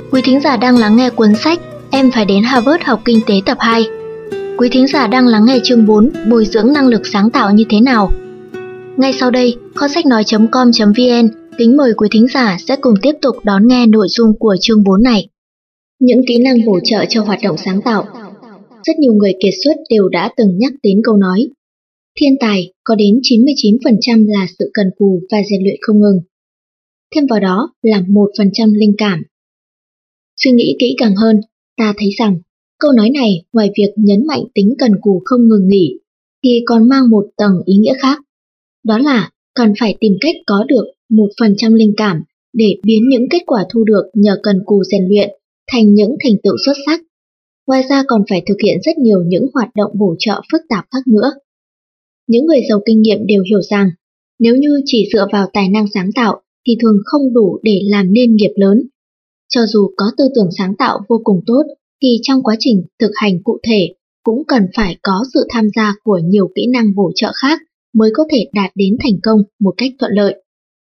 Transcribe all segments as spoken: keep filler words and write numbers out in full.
Quý thính giả đang lắng nghe cuốn sách Em phải đến Harvard học kinh tế tập hai. Quý thính giả đang lắng nghe chương bốn, bồi dưỡng năng lực sáng tạo như thế nào. Ngay sau đây, kho sách nói chấm com chấm vn kính mời quý thính giả sẽ cùng tiếp tục đón nghe nội dung của chương bốn này. Những kỹ năng bổ trợ cho hoạt động sáng tạo. Rất nhiều người kiệt xuất đều đã từng nhắc đến câu nói thiên tài có đến chín mươi chín phần trăm là sự cần cù và rèn luyện không ngừng. Thêm vào đó là một phần trăm linh cảm. Suy nghĩ kỹ càng hơn, ta thấy rằng câu nói này ngoài việc nhấn mạnh tính cần cù không ngừng nghỉ, thì còn mang một tầng ý nghĩa khác. Đó là cần phải tìm cách có được một phần trăm linh cảm để biến những kết quả thu được nhờ cần cù rèn luyện thành những thành tựu xuất sắc. Ngoài ra còn phải thực hiện rất nhiều những hoạt động bổ trợ phức tạp khác nữa. Những người giàu kinh nghiệm đều hiểu rằng nếu như chỉ dựa vào tài năng sáng tạo thì thường không đủ để làm nên nghiệp lớn. Cho dù có tư tưởng sáng tạo vô cùng tốt thì trong quá trình thực hành cụ thể cũng cần phải có sự tham gia của nhiều kỹ năng bổ trợ khác mới có thể đạt đến thành công một cách thuận lợi.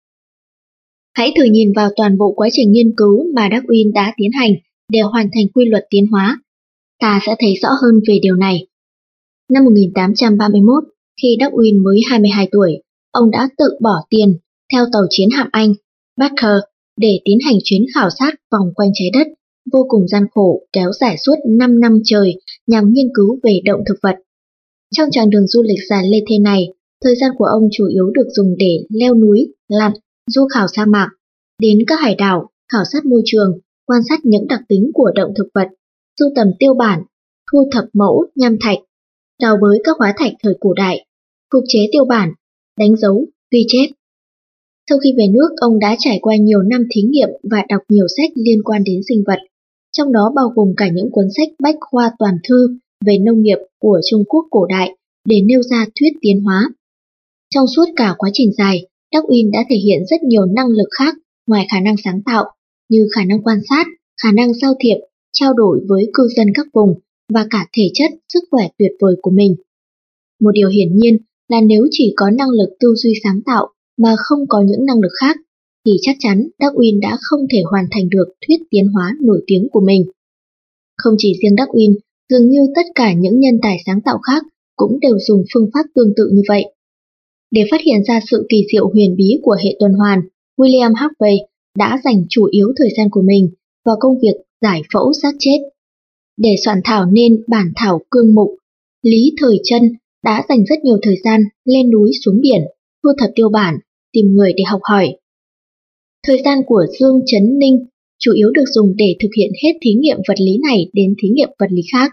Hãy thử nhìn vào toàn bộ quá trình nghiên cứu mà Darwin đã tiến hành để hoàn thành quy luật tiến hóa. Ta sẽ thấy rõ hơn về điều này. Năm một nghìn tám trăm ba mươi mốt, khi Darwin mới hai mươi hai tuổi, ông đã tự bỏ tiền theo tàu chiến hạm Anh, Barker, để tiến hành chuyến khảo sát vòng quanh trái đất, vô cùng gian khổ kéo dài suốt năm năm trời nhằm nghiên cứu về động thực vật. Trong chặng đường du lịch dài lê thê này, thời gian của ông chủ yếu được dùng để leo núi, lặn, du khảo sa mạc, đến các hải đảo, khảo sát môi trường, quan sát những đặc tính của động thực vật, sưu tầm tiêu bản, thu thập mẫu nham thạch, đào bới các hóa thạch thời cổ đại, phục chế tiêu bản, đánh dấu, ghi chép. Sau khi về nước, ông đã trải qua nhiều năm thí nghiệm và đọc nhiều sách liên quan đến sinh vật, trong đó bao gồm cả những cuốn sách bách khoa toàn thư về nông nghiệp của Trung Quốc cổ đại để nêu ra thuyết tiến hóa. Trong suốt cả quá trình dài, Darwin đã thể hiện rất nhiều năng lực khác ngoài khả năng sáng tạo, như khả năng quan sát, khả năng giao thiệp, trao đổi với cư dân các vùng và cả thể chất, sức khỏe tuyệt vời của mình. Một điều hiển nhiên là nếu chỉ có năng lực tư duy sáng tạo mà không có những năng lực khác, thì chắc chắn Darwin đã không thể hoàn thành được thuyết tiến hóa nổi tiếng của mình. Không chỉ riêng Darwin, dường như tất cả những nhân tài sáng tạo khác cũng đều dùng phương pháp tương tự như vậy. Để phát hiện ra sự kỳ diệu huyền bí của hệ tuần hoàn, William Harvey đã dành chủ yếu thời gian của mình vào công việc giải phẫu xác chết. Để soạn thảo nên bản thảo cương mục, Lý Thời Trân đã dành rất nhiều thời gian lên núi xuống biển, thu thập tiêu bản, tìm người để học hỏi. Thời gian của Dương Trấn Ninh chủ yếu được dùng để thực hiện hết thí nghiệm vật lý này đến thí nghiệm vật lý khác.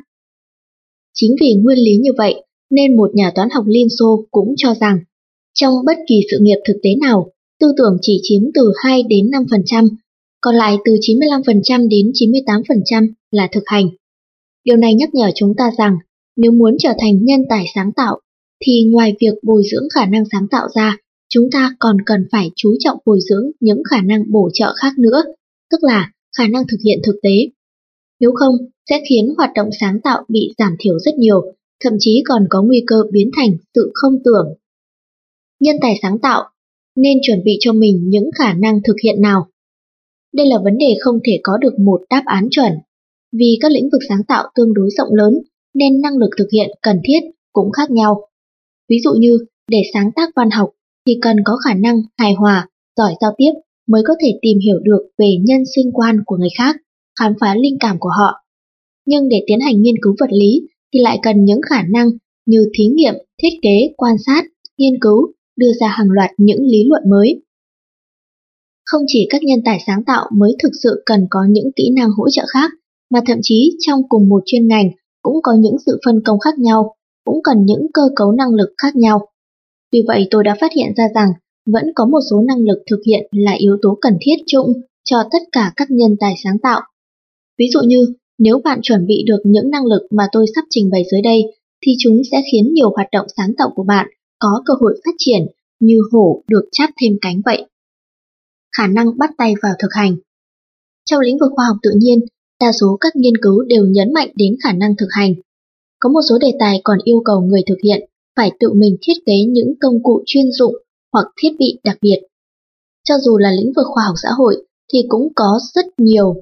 Chính vì nguyên lý như vậy nên một nhà toán học Liên Xô cũng cho rằng trong bất kỳ sự nghiệp thực tế nào, tư tưởng chỉ chiếm từ hai đến năm phần trăm, còn lại từ chín mươi lăm phần trăm đến chín mươi tám phần trăm là thực hành. Điều này nhắc nhở chúng ta rằng nếu muốn trở thành nhân tài sáng tạo, thì ngoài việc bồi dưỡng khả năng sáng tạo ra, chúng ta còn cần phải chú trọng bồi dưỡng những khả năng bổ trợ khác nữa, tức là khả năng thực hiện thực tế. Nếu không, sẽ khiến hoạt động sáng tạo bị giảm thiểu rất nhiều, thậm chí còn có nguy cơ biến thành sự không tưởng. Nhân tài sáng tạo nên chuẩn bị cho mình những khả năng thực hiện nào? Đây là vấn đề không thể có được một đáp án chuẩn. Vì các lĩnh vực sáng tạo tương đối rộng lớn, nên năng lực thực hiện cần thiết cũng khác nhau. Ví dụ như, để sáng tác văn học thì cần có khả năng hài hòa, giỏi giao tiếp mới có thể tìm hiểu được về nhân sinh quan của người khác, khám phá linh cảm của họ. Nhưng để tiến hành nghiên cứu vật lý thì lại cần những khả năng như thí nghiệm, thiết kế, quan sát, nghiên cứu, đưa ra hàng loạt những lý luận mới. Không chỉ các nhân tài sáng tạo mới thực sự cần có những kỹ năng hỗ trợ khác, mà thậm chí trong cùng một chuyên ngành cũng có những sự phân công khác nhau, cũng cần những cơ cấu năng lực khác nhau. Vì vậy tôi đã phát hiện ra rằng vẫn có một số năng lực thực hiện là yếu tố cần thiết chung cho tất cả các nhân tài sáng tạo. Ví dụ như, nếu bạn chuẩn bị được những năng lực mà tôi sắp trình bày dưới đây, thì chúng sẽ khiến nhiều hoạt động sáng tạo của bạn có cơ hội phát triển như hổ được chắp thêm cánh vậy. Khả năng bắt tay vào thực hành. Trong lĩnh vực khoa học tự nhiên, đa số các nghiên cứu đều nhấn mạnh đến khả năng thực hành. Có một số đề tài còn yêu cầu người thực hiện phải tự mình thiết kế những công cụ chuyên dụng hoặc thiết bị đặc biệt. Cho dù là lĩnh vực khoa học xã hội thì cũng có rất nhiều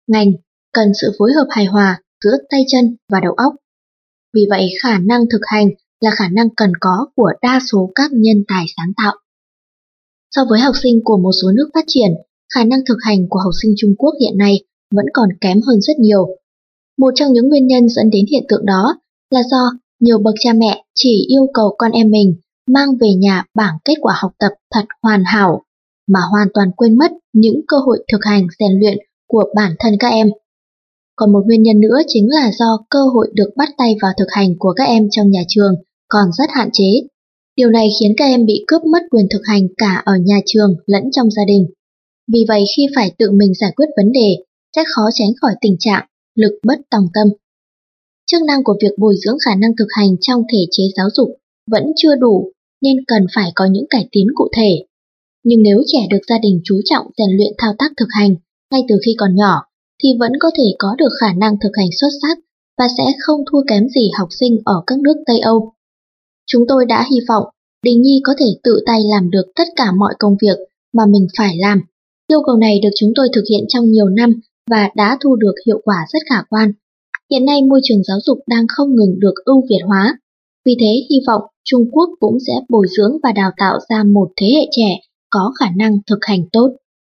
ngành cần sự phối hợp hài hòa giữa tay chân và đầu óc. Vì vậy, khả năng thực hành là khả năng cần có của đa số các nhân tài sáng tạo. So với học sinh của một số nước phát triển, khả năng thực hành của học sinh Trung Quốc hiện nay vẫn còn kém hơn rất nhiều. Một trong những nguyên nhân dẫn đến hiện tượng đó là do nhiều bậc cha mẹ chỉ yêu cầu con em mình mang về nhà bảng kết quả học tập thật hoàn hảo, mà hoàn toàn quên mất những cơ hội thực hành rèn luyện của bản thân các em. Còn một nguyên nhân nữa chính là do cơ hội được bắt tay vào thực hành của các em trong nhà trường còn rất hạn chế. Điều này khiến các em bị cướp mất quyền thực hành cả ở nhà trường lẫn trong gia đình. Vì vậy, khi phải tự mình giải quyết vấn đề, sẽ khó tránh khỏi tình trạng lực bất tòng tâm. Chức năng của việc bồi dưỡng khả năng thực hành trong thể chế giáo dục vẫn chưa đủ, nên cần phải có những cải tiến cụ thể. Nhưng nếu trẻ được gia đình chú trọng rèn luyện thao tác thực hành ngay từ khi còn nhỏ, thì vẫn có thể có được khả năng thực hành xuất sắc và sẽ không thua kém gì học sinh ở các nước Tây Âu. Chúng tôi đã hy vọng Đình Nhi có thể tự tay làm được tất cả mọi công việc mà mình phải làm. Yêu cầu này được chúng tôi thực hiện trong nhiều năm và đã thu được hiệu quả rất khả quan. Hiện nay môi trường giáo dục đang không ngừng được ưu việt hóa. Vì thế hy vọng Trung Quốc cũng sẽ bồi dưỡng và đào tạo ra một thế hệ trẻ có khả năng thực hành tốt.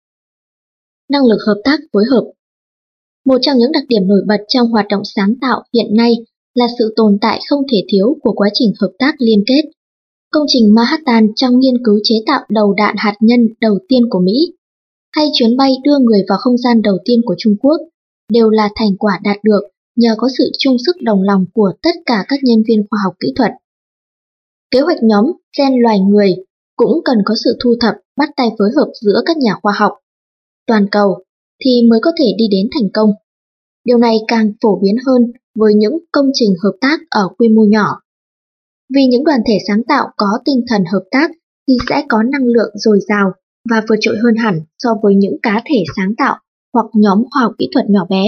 Năng lực hợp tác phối hợp. Một trong những đặc điểm nổi bật trong hoạt động sáng tạo hiện nay là sự tồn tại không thể thiếu của quá trình hợp tác liên kết. Công trình Manhattan trong nghiên cứu chế tạo đầu đạn hạt nhân đầu tiên của Mỹ, hay chuyến bay đưa người vào không gian đầu tiên của Trung Quốc, đều là thành quả đạt được nhờ có sự chung sức đồng lòng của tất cả các nhân viên khoa học kỹ thuật. Kế hoạch nhóm gen loài người cũng cần có sự thu thập, bắt tay phối hợp giữa các nhà khoa học toàn cầu thì mới có thể đi đến thành công. Điều này càng phổ biến hơn với những công trình hợp tác ở quy mô nhỏ. Vì những đoàn thể sáng tạo có tinh thần hợp tác thì sẽ có năng lượng dồi dào và vượt trội hơn hẳn so với những cá thể sáng tạo hoặc nhóm khoa học kỹ thuật nhỏ bé.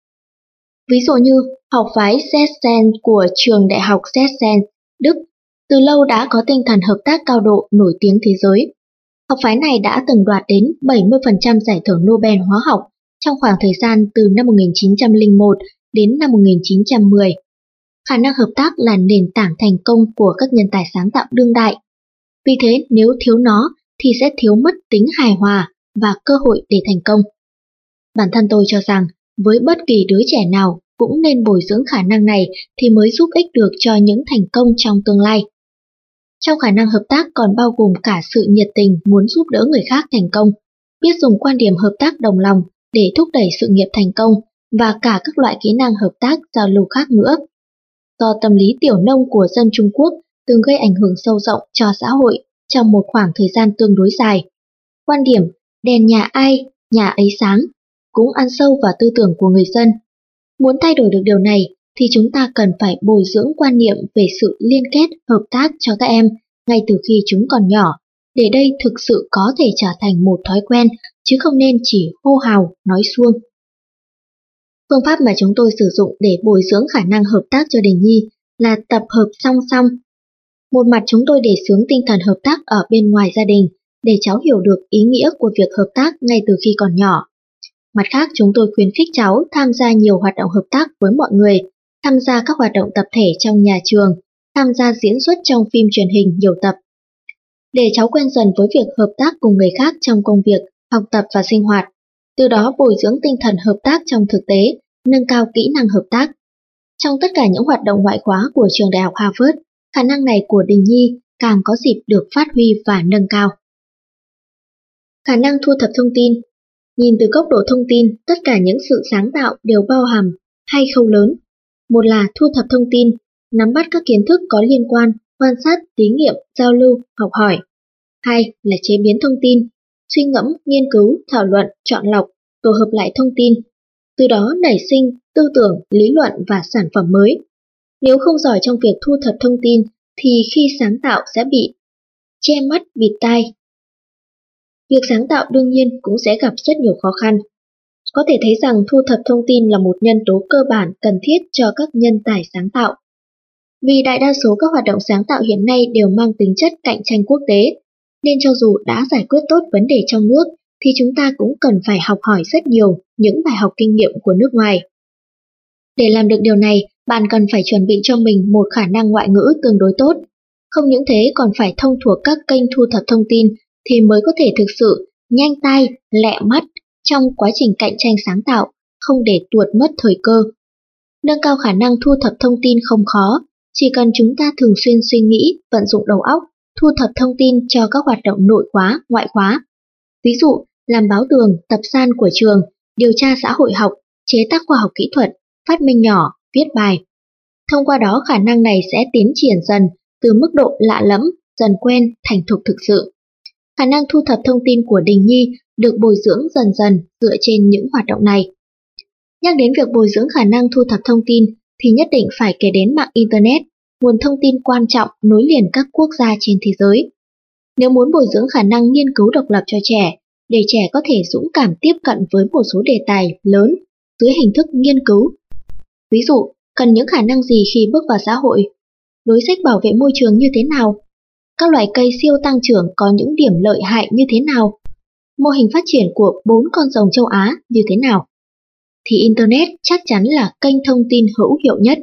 Ví dụ như học phái Sachsen của trường đại học Sachsen, Đức, từ lâu đã có tinh thần hợp tác cao độ nổi tiếng thế giới. Học phái này đã từng đoạt đến bảy mươi phần trăm giải thưởng Nobel hóa học trong khoảng thời gian từ năm một nghìn chín trăm lẻ một đến năm một nghìn chín trăm mười. Khả năng hợp tác là nền tảng thành công của các nhân tài sáng tạo đương đại. Vì thế, nếu thiếu nó thì sẽ thiếu mất tính hài hòa và cơ hội để thành công. Bản thân tôi cho rằng, với bất kỳ đứa trẻ nào cũng nên bồi dưỡng khả năng này thì mới giúp ích được cho những thành công trong tương lai. Trong khả năng hợp tác còn bao gồm cả sự nhiệt tình muốn giúp đỡ người khác thành công, biết dùng quan điểm hợp tác đồng lòng để thúc đẩy sự nghiệp thành công và cả các loại kỹ năng hợp tác giao lưu khác nữa. Do tâm lý tiểu nông của dân Trung Quốc từng gây ảnh hưởng sâu rộng cho xã hội trong một khoảng thời gian tương đối dài, quan điểm đèn nhà ai, nhà ấy sáng cũng ăn sâu vào tư tưởng của người dân. Muốn thay đổi được điều này thì chúng ta cần phải bồi dưỡng quan niệm về sự liên kết, hợp tác cho các em ngay từ khi chúng còn nhỏ, để đây thực sự có thể trở thành một thói quen, chứ không nên chỉ hô hào, nói suông. Phương pháp mà chúng tôi sử dụng để bồi dưỡng khả năng hợp tác cho Đình Nhi là tập hợp song song. Một mặt chúng tôi đề xướng tinh thần hợp tác ở bên ngoài gia đình để cháu hiểu được ý nghĩa của việc hợp tác ngay từ khi còn nhỏ. Mặt khác, chúng tôi khuyến khích cháu tham gia nhiều hoạt động hợp tác với mọi người, tham gia các hoạt động tập thể trong nhà trường, tham gia diễn xuất trong phim truyền hình nhiều tập. Để cháu quen dần với việc hợp tác cùng người khác trong công việc, học tập và sinh hoạt, từ đó bồi dưỡng tinh thần hợp tác trong thực tế, nâng cao kỹ năng hợp tác. Trong tất cả những hoạt động ngoại khóa của trường đại học Harvard, khả năng này của Đình Nhi càng có dịp được phát huy và nâng cao. Khả năng thu thập thông tin. Nhìn từ góc độ thông tin, tất cả những sự sáng tạo đều bao hàm hai khâu lớn. Một là thu thập thông tin, nắm bắt các kiến thức có liên quan, quan sát, thí nghiệm, giao lưu, học hỏi. Hai là chế biến thông tin, suy ngẫm, nghiên cứu, thảo luận, chọn lọc, tổ hợp lại thông tin. Từ đó nảy sinh tư tưởng, lý luận và sản phẩm mới. Nếu không giỏi trong việc thu thập thông tin thì khi sáng tạo sẽ bị che mắt, bịt tai. Việc sáng tạo đương nhiên cũng sẽ gặp rất nhiều khó khăn. Có thể thấy rằng thu thập thông tin là một nhân tố cơ bản cần thiết cho các nhân tài sáng tạo. Vì đại đa số các hoạt động sáng tạo hiện nay đều mang tính chất cạnh tranh quốc tế, nên cho dù đã giải quyết tốt vấn đề trong nước thì chúng ta cũng cần phải học hỏi rất nhiều những bài học kinh nghiệm của nước ngoài. Để làm được điều này, bạn cần phải chuẩn bị cho mình một khả năng ngoại ngữ tương đối tốt. Không những thế còn phải thông thuộc các kênh thu thập thông tin thì mới có thể thực sự nhanh tay, lẹ mắt trong quá trình cạnh tranh sáng tạo, không để tuột mất thời cơ. Nâng cao khả năng thu thập thông tin không khó, chỉ cần chúng ta thường xuyên suy nghĩ, vận dụng đầu óc, thu thập thông tin cho các hoạt động nội khóa, ngoại khóa. Ví dụ, làm báo tường, tập san của trường, điều tra xã hội học, chế tác khoa học kỹ thuật, phát minh nhỏ, viết bài. Thông qua đó khả năng này sẽ tiến triển dần từ mức độ lạ lẫm, dần quen, thành thục thực sự. Khả năng thu thập thông tin của Đình Nhi được bồi dưỡng dần dần dựa trên những hoạt động này. Nhắc đến việc bồi dưỡng khả năng thu thập thông tin thì nhất định phải kể đến mạng Internet, nguồn thông tin quan trọng nối liền các quốc gia trên thế giới. Nếu muốn bồi dưỡng khả năng nghiên cứu độc lập cho trẻ, để trẻ có thể dũng cảm tiếp cận với một số đề tài lớn dưới hình thức nghiên cứu. Ví dụ, cần những khả năng gì khi bước vào xã hội? Đối sách bảo vệ môi trường như thế nào? Các loại cây siêu tăng trưởng có những điểm lợi hại như thế nào? Mô hình phát triển của bốn con rồng châu Á như thế nào? Thì Internet chắc chắn là kênh thông tin hữu hiệu nhất.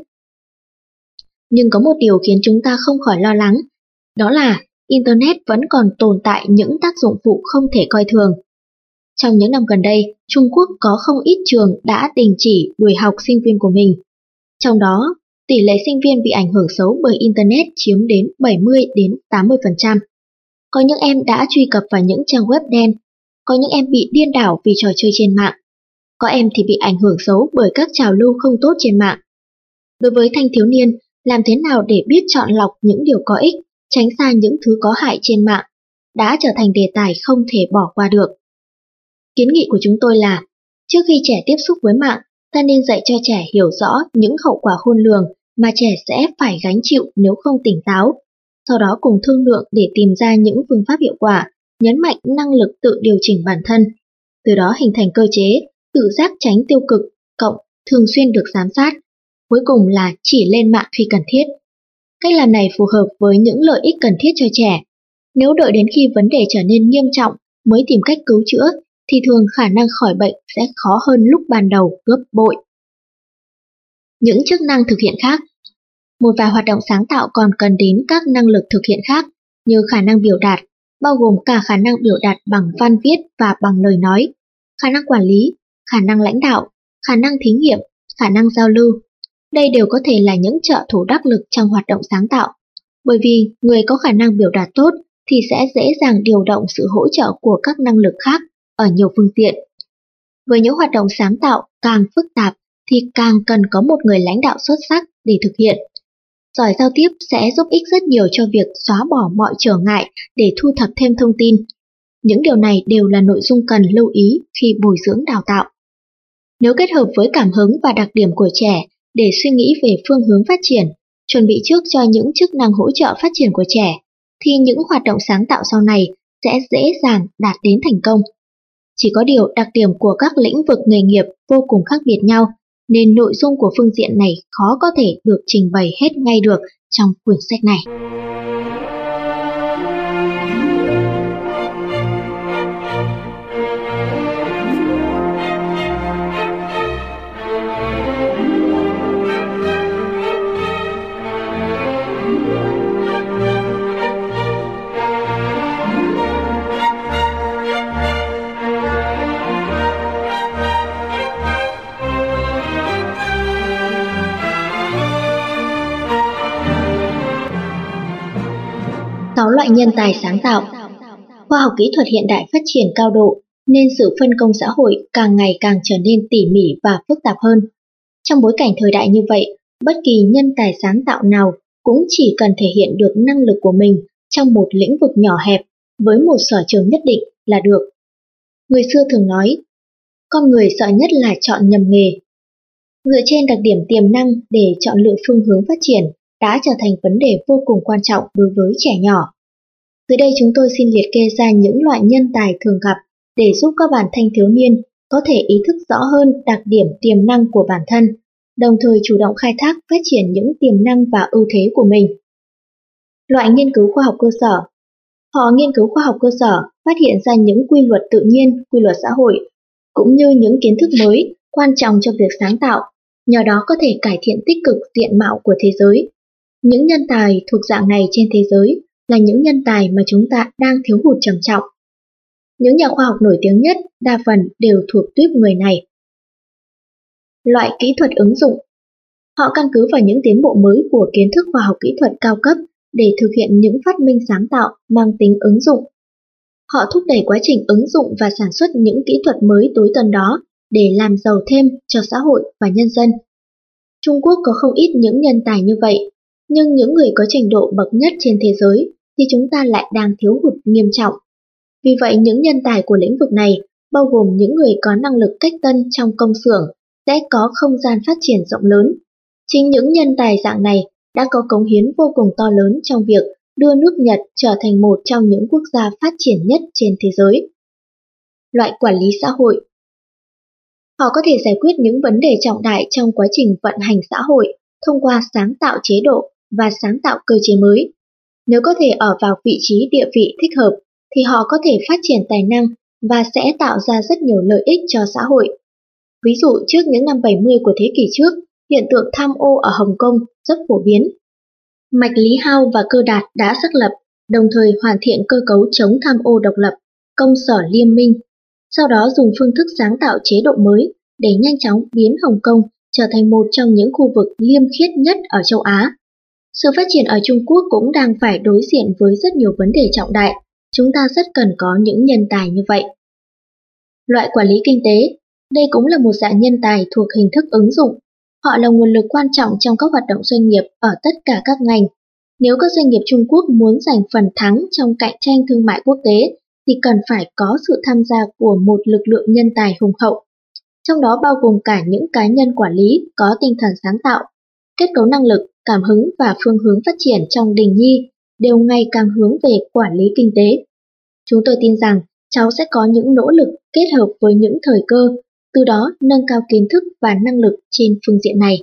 Nhưng có một điều khiến chúng ta không khỏi lo lắng, đó là Internet vẫn còn tồn tại những tác dụng phụ không thể coi thường. Trong những năm gần đây, Trung Quốc có không ít trường đã đình chỉ đuổi học sinh viên của mình. Trong đó, tỷ lệ sinh viên bị ảnh hưởng xấu bởi Internet chiếm đến bảy mươi đến tám mươi phần trăm. Có những em đã truy cập vào những trang web đen, có những em bị điên đảo vì trò chơi trên mạng, có em thì bị ảnh hưởng xấu bởi các trào lưu không tốt trên mạng. Đối với thanh thiếu niên, làm thế nào để biết chọn lọc những điều có ích, tránh xa những thứ có hại trên mạng, đã trở thành đề tài không thể bỏ qua được. Kiến nghị của chúng tôi là, trước khi trẻ tiếp xúc với mạng, ta nên dạy cho trẻ hiểu rõ những hậu quả khôn lường mà trẻ sẽ phải gánh chịu nếu không tỉnh táo, sau đó cùng thương lượng để tìm ra những phương pháp hiệu quả, nhấn mạnh năng lực tự điều chỉnh bản thân, từ đó hình thành cơ chế, tự giác tránh tiêu cực, cộng thường xuyên được giám sát, cuối cùng là chỉ lên mạng khi cần thiết. Cách làm này phù hợp với những lợi ích cần thiết cho trẻ. Nếu đợi đến khi vấn đề trở nên nghiêm trọng mới tìm cách cứu chữa, thì thường khả năng khỏi bệnh sẽ khó hơn lúc ban đầu gấp bội. Những chức năng thực hiện khác. Một vài hoạt động sáng tạo còn cần đến các năng lực thực hiện khác, như khả năng biểu đạt, bao gồm cả khả năng biểu đạt bằng văn viết và bằng lời nói, khả năng quản lý, khả năng lãnh đạo, khả năng thí nghiệm, khả năng giao lưu. Đây đều có thể là những trợ thủ đắc lực trong hoạt động sáng tạo, bởi vì người có khả năng biểu đạt tốt thì sẽ dễ dàng điều động sự hỗ trợ của các năng lực khác ở nhiều phương diện. Với những hoạt động sáng tạo càng phức tạp thì càng cần có một người lãnh đạo xuất sắc để thực hiện. Giỏi giao tiếp sẽ giúp ích rất nhiều cho việc xóa bỏ mọi trở ngại để thu thập thêm thông tin. Những điều này đều là nội dung cần lưu ý khi bồi dưỡng đào tạo. Nếu kết hợp với cảm hứng và đặc điểm của trẻ để suy nghĩ về phương hướng phát triển, chuẩn bị trước cho những chức năng hỗ trợ phát triển của trẻ, thì những hoạt động sáng tạo sau này sẽ dễ dàng đạt đến thành công. Chỉ có điều đặc điểm của các lĩnh vực nghề nghiệp vô cùng khác biệt nhau, nên nội dung của phương diện này khó có thể được trình bày hết ngay được trong quyển sách này. sáu loại nhân tài sáng tạo. Khoa học kỹ thuật hiện đại phát triển cao độ, nên sự phân công xã hội càng ngày càng trở nên tỉ mỉ và phức tạp hơn. Trong bối cảnh thời đại như vậy, bất kỳ nhân tài sáng tạo nào cũng chỉ cần thể hiện được năng lực của mình trong một lĩnh vực nhỏ hẹp với một sở trường nhất định là được. Người xưa thường nói, con người sợ nhất là chọn nhầm nghề. Dựa trên đặc điểm tiềm năng để chọn lựa phương hướng phát triển đã trở thành vấn đề vô cùng quan trọng đối với trẻ nhỏ. Dưới đây chúng tôi xin liệt kê ra những loại nhân tài thường gặp để giúp các bạn thanh thiếu niên có thể ý thức rõ hơn đặc điểm tiềm năng của bản thân, đồng thời chủ động khai thác phát triển những tiềm năng và ưu thế của mình. Loại nghiên cứu khoa học cơ sở. Họ nghiên cứu khoa học cơ sở phát hiện ra những quy luật tự nhiên, quy luật xã hội, cũng như những kiến thức mới quan trọng cho việc sáng tạo, nhờ đó có thể cải thiện tích cực diện mạo của thế giới. Những nhân tài thuộc dạng này trên thế giới là những nhân tài mà chúng ta đang thiếu hụt trầm trọng. Những nhà khoa học nổi tiếng nhất đa phần đều thuộc tuýp người này. Loại kỹ thuật ứng dụng. Họ căn cứ vào những tiến bộ mới của kiến thức khoa học kỹ thuật cao cấp để thực hiện những phát minh sáng tạo mang tính ứng dụng. Họ thúc đẩy quá trình ứng dụng và sản xuất những kỹ thuật mới tối tân đó để làm giàu thêm cho xã hội và nhân dân. Trung Quốc có không ít những nhân tài như vậy, nhưng những người có trình độ bậc nhất trên thế giới thì chúng ta lại đang thiếu hụt nghiêm trọng. Vì vậy những nhân tài của lĩnh vực này, bao gồm những người có năng lực cách tân trong công xưởng, sẽ có không gian phát triển rộng lớn. Chính những nhân tài dạng này đã có cống hiến vô cùng to lớn trong việc đưa nước Nhật trở thành một trong những quốc gia phát triển nhất trên thế giới. Loại quản lý xã hội. Họ có thể giải quyết những vấn đề trọng đại trong quá trình vận hành xã hội thông qua sáng tạo chế độ và sáng tạo cơ chế mới. Nếu có thể ở vào vị trí địa vị thích hợp, thì họ có thể phát triển tài năng và sẽ tạo ra rất nhiều lợi ích cho xã hội. Ví dụ trước những năm bảy mươi của thế kỷ trước, hiện tượng tham ô ở Hồng Kông rất phổ biến. Mạch Lý Hao và Cơ Đạt đã xác lập, đồng thời hoàn thiện cơ cấu chống tham ô độc lập, công sở liên minh, sau đó dùng phương thức sáng tạo chế độ mới để nhanh chóng biến Hồng Kông trở thành một trong những khu vực liêm khiết nhất ở châu Á. Sự phát triển ở Trung Quốc cũng đang phải đối diện với rất nhiều vấn đề trọng đại, chúng ta rất cần có những nhân tài như vậy. Loại quản lý kinh tế, đây cũng là một dạng nhân tài thuộc hình thức ứng dụng. Họ là nguồn lực quan trọng trong các hoạt động doanh nghiệp ở tất cả các ngành. Nếu các doanh nghiệp Trung Quốc muốn giành phần thắng trong cạnh tranh thương mại quốc tế, thì cần phải có sự tham gia của một lực lượng nhân tài hùng hậu. Trong đó bao gồm cả những cá nhân quản lý có tinh thần sáng tạo, kết cấu năng lực, cảm hứng và phương hướng phát triển trong Đình Nhi đều ngày càng hướng về quản lý kinh tế. Chúng tôi tin rằng cháu sẽ có những nỗ lực kết hợp với những thời cơ, từ đó nâng cao kiến thức và năng lực trên phương diện này.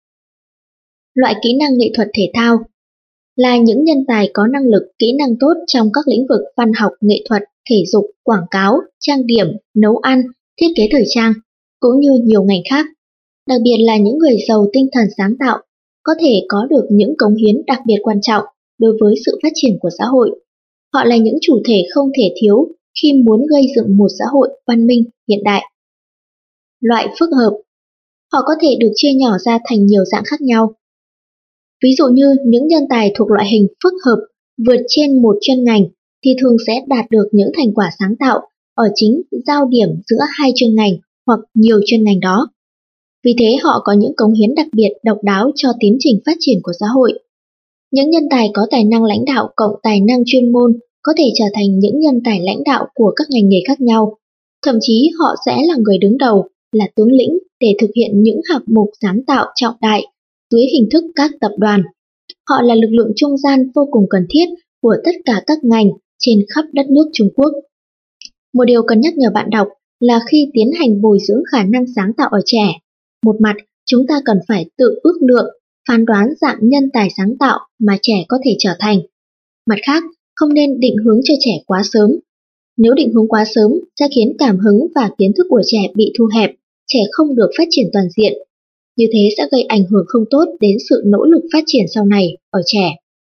Loại kỹ năng nghệ thuật thể thao là những nhân tài có năng lực, kỹ năng tốt trong các lĩnh vực văn học, nghệ thuật, thể dục, quảng cáo, trang điểm, nấu ăn, thiết kế thời trang, cũng như nhiều ngành khác. Đặc biệt là những người giàu tinh thần sáng tạo, có thể có được những cống hiến đặc biệt quan trọng đối với sự phát triển của xã hội. Họ là những chủ thể không thể thiếu khi muốn gây dựng một xã hội văn minh hiện đại. Loại phức hợp. Họ có thể được chia nhỏ ra thành nhiều dạng khác nhau. Ví dụ như những nhân tài thuộc loại hình phức hợp vượt trên một chuyên ngành thì thường sẽ đạt được những thành quả sáng tạo ở chính giao điểm giữa hai chuyên ngành hoặc nhiều chuyên ngành đó. Vì thế họ có những cống hiến đặc biệt độc đáo cho tiến trình phát triển của xã hội. Những nhân tài có tài năng lãnh đạo cộng tài năng chuyên môn có thể trở thành những nhân tài lãnh đạo của các ngành nghề khác nhau. Thậm chí họ sẽ là người đứng đầu, là tướng lĩnh để thực hiện những hạng mục sáng tạo trọng đại dưới hình thức các tập đoàn. Họ là lực lượng trung gian vô cùng cần thiết của tất cả các ngành trên khắp đất nước Trung Quốc. Một điều cần nhắc nhở bạn đọc là khi tiến hành bồi dưỡng khả năng sáng tạo ở trẻ, một mặt chúng ta cần phải tự ước lượng, phán đoán dạng nhân tài sáng tạo mà trẻ có thể trở thành. Mặt khác, không nên định hướng cho trẻ quá sớm. Nếu định hướng quá sớm sẽ khiến cảm hứng và kiến thức của trẻ bị thu hẹp, trẻ không được phát triển toàn diện. Như thế sẽ gây ảnh hưởng không tốt đến sự nỗ lực phát triển sau này ở trẻ.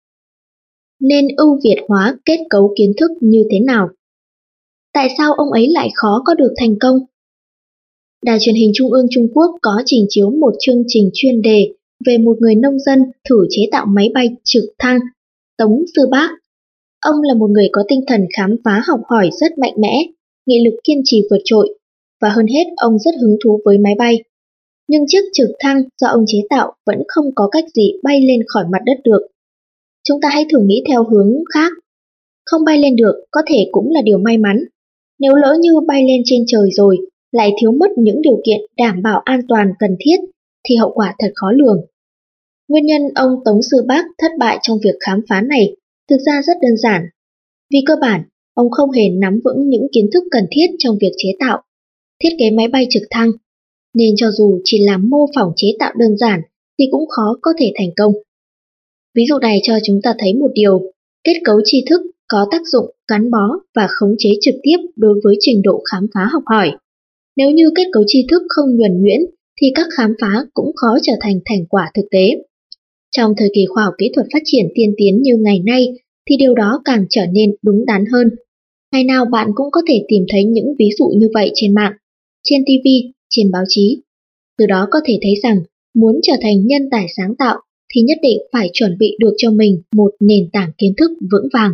Nên ưu việt hóa kết cấu kiến thức như thế nào? Tại sao ông ấy lại khó có được thành công? Đài truyền hình Trung ương Trung Quốc có trình chiếu một chương trình chuyên đề về một người nông dân thử chế tạo máy bay trực thăng, Tống Sư Bác. Ông là một người có tinh thần khám phá học hỏi rất mạnh mẽ, nghị lực kiên trì vượt trội, và hơn hết ông rất hứng thú với máy bay. Nhưng chiếc trực thăng do ông chế tạo vẫn không có cách gì bay lên khỏi mặt đất được. Chúng ta hãy thử nghĩ theo hướng khác. Không bay lên được có thể cũng là điều may mắn. Nếu lỡ như bay lên trên trời rồi, lại thiếu mất những điều kiện đảm bảo an toàn cần thiết, thì hậu quả thật khó lường. Nguyên nhân ông Tống Sư Bác thất bại trong việc khám phá này thực ra rất đơn giản. Vì cơ bản, ông không hề nắm vững những kiến thức cần thiết trong việc chế tạo, thiết kế máy bay trực thăng, nên cho dù chỉ làm mô phỏng chế tạo đơn giản thì cũng khó có thể thành công. Ví dụ này cho chúng ta thấy một điều, kết cấu tri thức có tác dụng gắn bó và khống chế trực tiếp đối với trình độ khám phá học hỏi. Nếu như kết cấu tri thức không nhuần nhuyễn thì các khám phá cũng khó trở thành thành quả thực tế. Trong thời kỳ khoa học kỹ thuật phát triển tiên tiến như ngày nay thì điều đó càng trở nên đúng đắn hơn. Ngày nào bạn cũng có thể tìm thấy những ví dụ như vậy trên mạng, trên ti vi, trên báo chí. Từ đó có thể thấy rằng muốn trở thành nhân tài sáng tạo thì nhất định phải chuẩn bị được cho mình một nền tảng kiến thức vững vàng.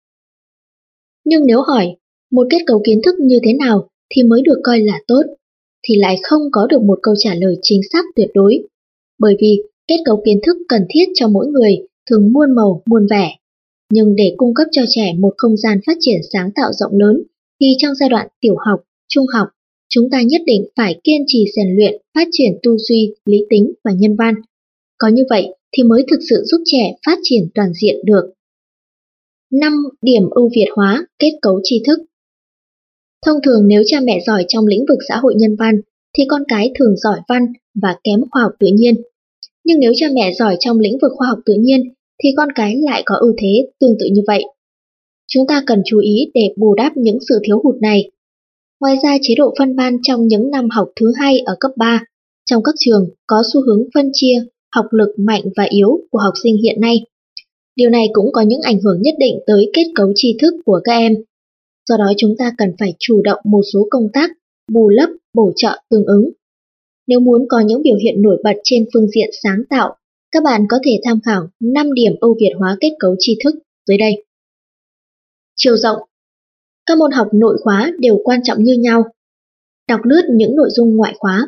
Nhưng nếu hỏi một kết cấu kiến thức như thế nào thì mới được coi là tốt, thì lại không có được một câu trả lời chính xác tuyệt đối. Bởi vì kết cấu kiến thức cần thiết cho mỗi người thường muôn màu muôn vẻ. Nhưng để cung cấp cho trẻ một không gian phát triển sáng tạo rộng lớn thì trong giai đoạn tiểu học, trung học, chúng ta nhất định phải kiên trì rèn luyện phát triển tư duy, lý tính và nhân văn. Có như vậy thì mới thực sự giúp trẻ phát triển toàn diện được. năm. Điểm ưu việt hóa kết cấu tri thức. Thông thường nếu cha mẹ giỏi trong lĩnh vực xã hội nhân văn thì con cái thường giỏi văn và kém khoa học tự nhiên. Nhưng nếu cha mẹ giỏi trong lĩnh vực khoa học tự nhiên thì con cái lại có ưu thế tương tự như vậy. Chúng ta cần chú ý để bù đắp những sự thiếu hụt này. Ngoài ra, chế độ phân ban trong những năm học thứ hai ở cấp ba trong các trường có xu hướng phân chia học lực mạnh và yếu của học sinh hiện nay. Điều này cũng có những ảnh hưởng nhất định tới kết cấu tri thức của các em. Do đó chúng ta cần phải chủ động một số công tác bù lấp, bổ trợ tương ứng. Nếu muốn có những biểu hiện nổi bật trên phương diện sáng tạo, các bạn có thể tham khảo năm điểm ưu việt hóa kết cấu tri thức dưới đây. Chiều rộng. Các môn học nội khóa đều quan trọng như nhau. Đọc lướt những nội dung ngoại khóa.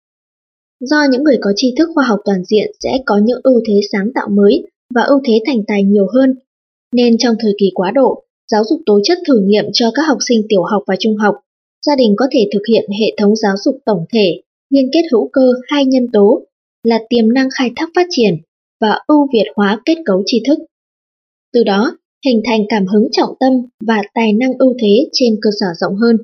Do những người có tri thức khoa học toàn diện sẽ có những ưu thế sáng tạo mới và ưu thế thành tài nhiều hơn, nên trong thời kỳ quá độ, giáo dục tố chất thử nghiệm cho các học sinh tiểu học và trung học, gia đình có thể thực hiện hệ thống giáo dục tổng thể, liên kết hữu cơ hai nhân tố là tiềm năng khai thác phát triển và ưu việt hóa kết cấu tri thức. Từ đó, hình thành cảm hứng trọng tâm và tài năng ưu thế trên cơ sở rộng hơn.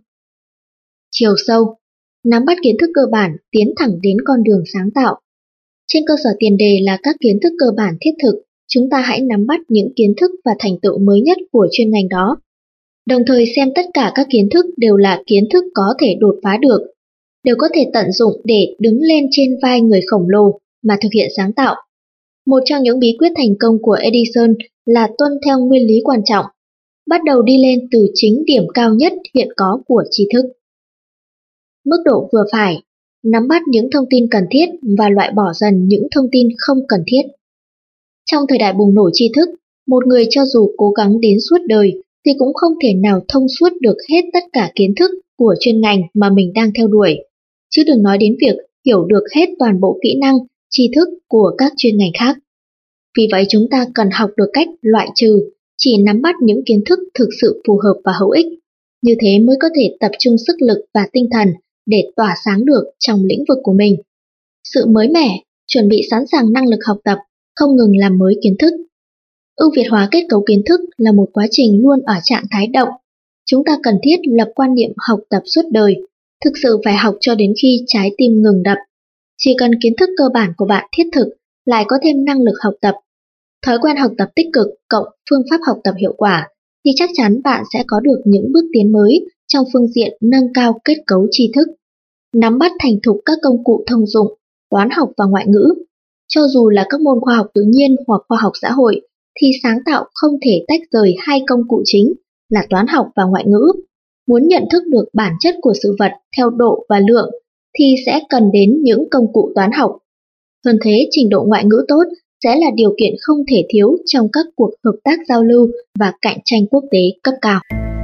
Chiều sâu. Nắm bắt kiến thức cơ bản tiến thẳng đến con đường sáng tạo. Trên cơ sở tiền đề là các kiến thức cơ bản thiết thực, chúng ta hãy nắm bắt những kiến thức và thành tựu mới nhất của chuyên ngành đó. Đồng thời xem tất cả các kiến thức đều là kiến thức có thể đột phá được, đều có thể tận dụng để đứng lên trên vai người khổng lồ mà thực hiện sáng tạo. Một trong những bí quyết thành công của Edison là tuân theo nguyên lý quan trọng, bắt đầu đi lên từ chính điểm cao nhất hiện có của tri thức. Mức độ vừa phải, nắm bắt những thông tin cần thiết và loại bỏ dần những thông tin không cần thiết. Trong thời đại bùng nổ tri thức, một người cho dù cố gắng đến suốt đời thì cũng không thể nào thông suốt được hết tất cả kiến thức của chuyên ngành mà mình đang theo đuổi, chứ đừng nói đến việc hiểu được hết toàn bộ kỹ năng, tri thức của các chuyên ngành khác. Vì vậy chúng ta cần học được cách loại trừ, chỉ nắm bắt những kiến thức thực sự phù hợp và hữu ích. Như thế mới có thể tập trung sức lực và tinh thần để tỏa sáng được trong lĩnh vực của mình. Sự mới mẻ, chuẩn bị sẵn sàng năng lực học tập, không ngừng làm mới kiến thức. Ưu việt hóa kết cấu kiến thức là một quá trình luôn ở trạng thái động. Chúng ta cần thiết lập quan niệm học tập suốt đời, thực sự phải học cho đến khi trái tim ngừng đập. Chỉ cần kiến thức cơ bản của bạn thiết thực, lại có thêm năng lực học tập, thói quen học tập tích cực cộng phương pháp học tập hiệu quả, thì chắc chắn bạn sẽ có được những bước tiến mới trong phương diện nâng cao kết cấu tri thức. Nắm bắt thành thục các công cụ thông dụng, toán học và ngoại ngữ. Cho dù là các môn khoa học tự nhiên hoặc khoa học xã hội, thì sáng tạo không thể tách rời hai công cụ chính là toán học và ngoại ngữ. Muốn nhận thức được bản chất của sự vật theo độ và lượng thì sẽ cần đến những công cụ toán học. Hơn thế, trình độ ngoại ngữ tốt sẽ là điều kiện không thể thiếu trong các cuộc hợp tác giao lưu và cạnh tranh quốc tế cấp cao.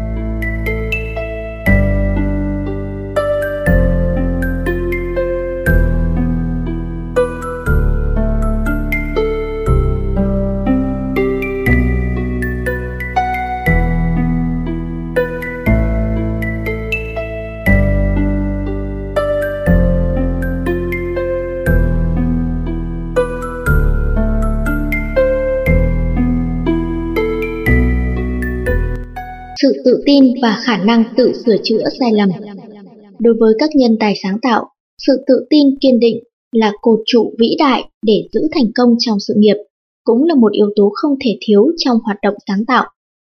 Sự tự tin và khả năng tự sửa chữa sai lầm. Đối với các nhân tài sáng tạo, sự tự tin kiên định là cột trụ vĩ đại để giữ thành công trong sự nghiệp, cũng là một yếu tố không thể thiếu trong hoạt động sáng tạo.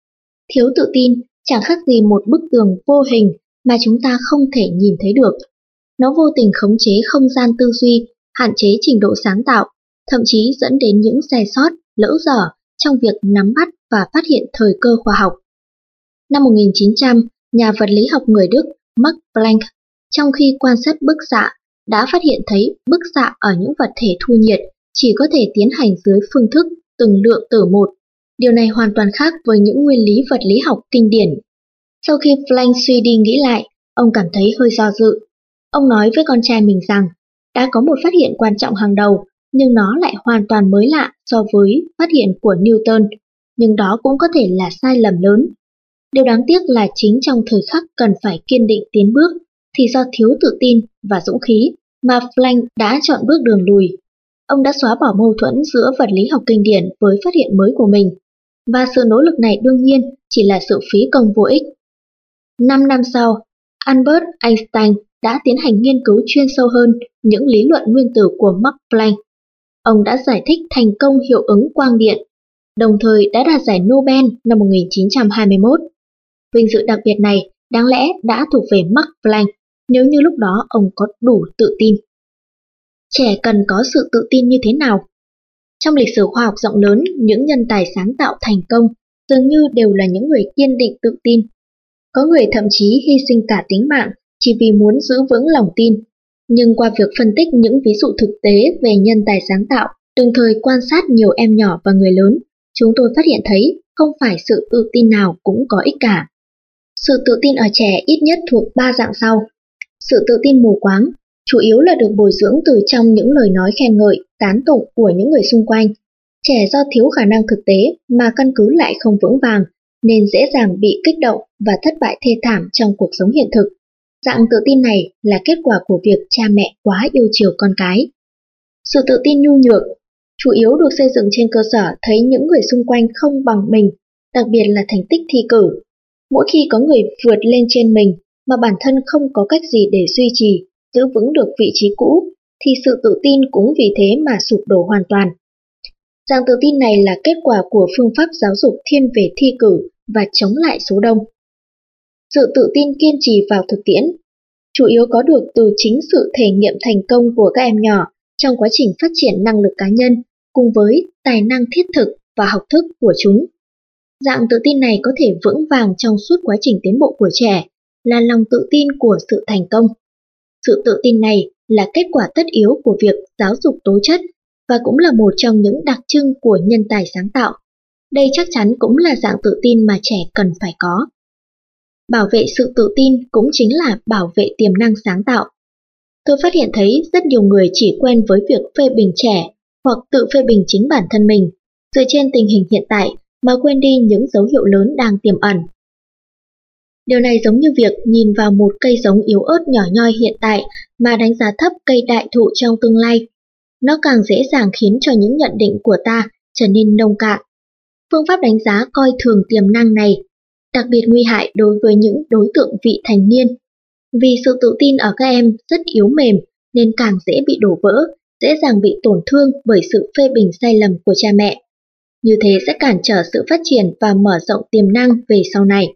Thiếu tự tin chẳng khác gì một bức tường vô hình mà chúng ta không thể nhìn thấy được. Nó vô tình khống chế không gian tư duy, hạn chế trình độ sáng tạo, thậm chí dẫn đến những sai sót, lỡ dở trong việc nắm bắt và phát hiện thời cơ khoa học. Năm một nghìn chín trăm, nhà vật lý học người Đức Max Planck, trong khi quan sát bức xạ, đã phát hiện thấy bức xạ ở những vật thể thu nhiệt chỉ có thể tiến hành dưới phương thức từng lượng tử một. Điều này hoàn toàn khác với những nguyên lý vật lý học kinh điển. Sau khi Planck suy đi nghĩ lại, ông cảm thấy hơi do dự. Ông nói với con trai mình rằng đã có một phát hiện quan trọng hàng đầu, nhưng nó lại hoàn toàn mới lạ so với phát hiện của Newton, nhưng đó cũng có thể là sai lầm lớn. Điều đáng tiếc là chính trong thời khắc cần phải kiên định tiến bước, thì do thiếu tự tin và dũng khí mà Planck đã chọn bước đường lùi. Ông đã xóa bỏ mâu thuẫn giữa vật lý học kinh điển với phát hiện mới của mình, và sự nỗ lực này đương nhiên chỉ là sự phí công vô ích. Năm năm sau, Albert Einstein đã tiến hành nghiên cứu chuyên sâu hơn những lý luận nguyên tử của Max Planck. Ông đã giải thích thành công hiệu ứng quang điện, đồng thời đã đạt giải Nobel năm một nghìn chín trăm hai mươi mốt. Vinh dự đặc biệt này đáng lẽ đã thuộc về Max Planck nếu như lúc đó ông có đủ tự tin. Trẻ cần có sự tự tin như thế nào? Trong lịch sử khoa học rộng lớn, những nhân tài sáng tạo thành công dường như đều là những người kiên định tự tin. Có người thậm chí hy sinh cả tính mạng chỉ vì muốn giữ vững lòng tin. Nhưng qua việc phân tích những ví dụ thực tế về nhân tài sáng tạo, đồng thời quan sát nhiều em nhỏ và người lớn, chúng tôi phát hiện thấy không phải sự tự tin nào cũng có ích cả. Sự tự tin ở trẻ ít nhất thuộc ba dạng sau. Sự tự tin mù quáng, chủ yếu là được bồi dưỡng từ trong những lời nói khen ngợi, tán tụng của những người xung quanh. Trẻ do thiếu khả năng thực tế mà căn cứ lại không vững vàng, nên dễ dàng bị kích động và thất bại thê thảm trong cuộc sống hiện thực. Dạng tự tin này là kết quả của việc cha mẹ quá yêu chiều con cái. Sự tự tin nhu nhược, chủ yếu được xây dựng trên cơ sở thấy những người xung quanh không bằng mình, đặc biệt là thành tích thi cử. Mỗi khi có người vượt lên trên mình mà bản thân không có cách gì để duy trì, giữ vững được vị trí cũ, thì sự tự tin cũng vì thế mà sụp đổ hoàn toàn. Dạng tự tin này là kết quả của phương pháp giáo dục thiên về thi cử và chống lại số đông. Sự tự tin kiên trì vào thực tiễn, chủ yếu có được từ chính sự thể nghiệm thành công của các em nhỏ trong quá trình phát triển năng lực cá nhân, cùng với tài năng thiết thực và học thức của chúng. Dạng tự tin này có thể vững vàng trong suốt quá trình tiến bộ của trẻ, là lòng tự tin của sự thành công. Sự tự tin này là kết quả tất yếu của việc giáo dục tố chất và cũng là một trong những đặc trưng của nhân tài sáng tạo. Đây chắc chắn cũng là dạng tự tin mà trẻ cần phải có. Bảo vệ sự tự tin cũng chính là bảo vệ tiềm năng sáng tạo. Tôi phát hiện thấy rất nhiều người chỉ quen với việc phê bình trẻ hoặc tự phê bình chính bản thân mình, dựa trên tình hình hiện tại mà quên đi những dấu hiệu lớn đang tiềm ẩn. Điều này giống như việc nhìn vào một cây giống yếu ớt nhỏ nhoi hiện tại mà đánh giá thấp cây đại thụ trong tương lai. Nó càng dễ dàng khiến cho những nhận định của ta trở nên nông cạn. Phương pháp đánh giá coi thường tiềm năng này đặc biệt nguy hại đối với những đối tượng vị thành niên. Vì sự tự tin ở các em rất yếu mềm nên càng dễ bị đổ vỡ, dễ dàng bị tổn thương bởi sự phê bình sai lầm của cha mẹ. Như thế sẽ cản trở sự phát triển và mở rộng tiềm năng về sau này.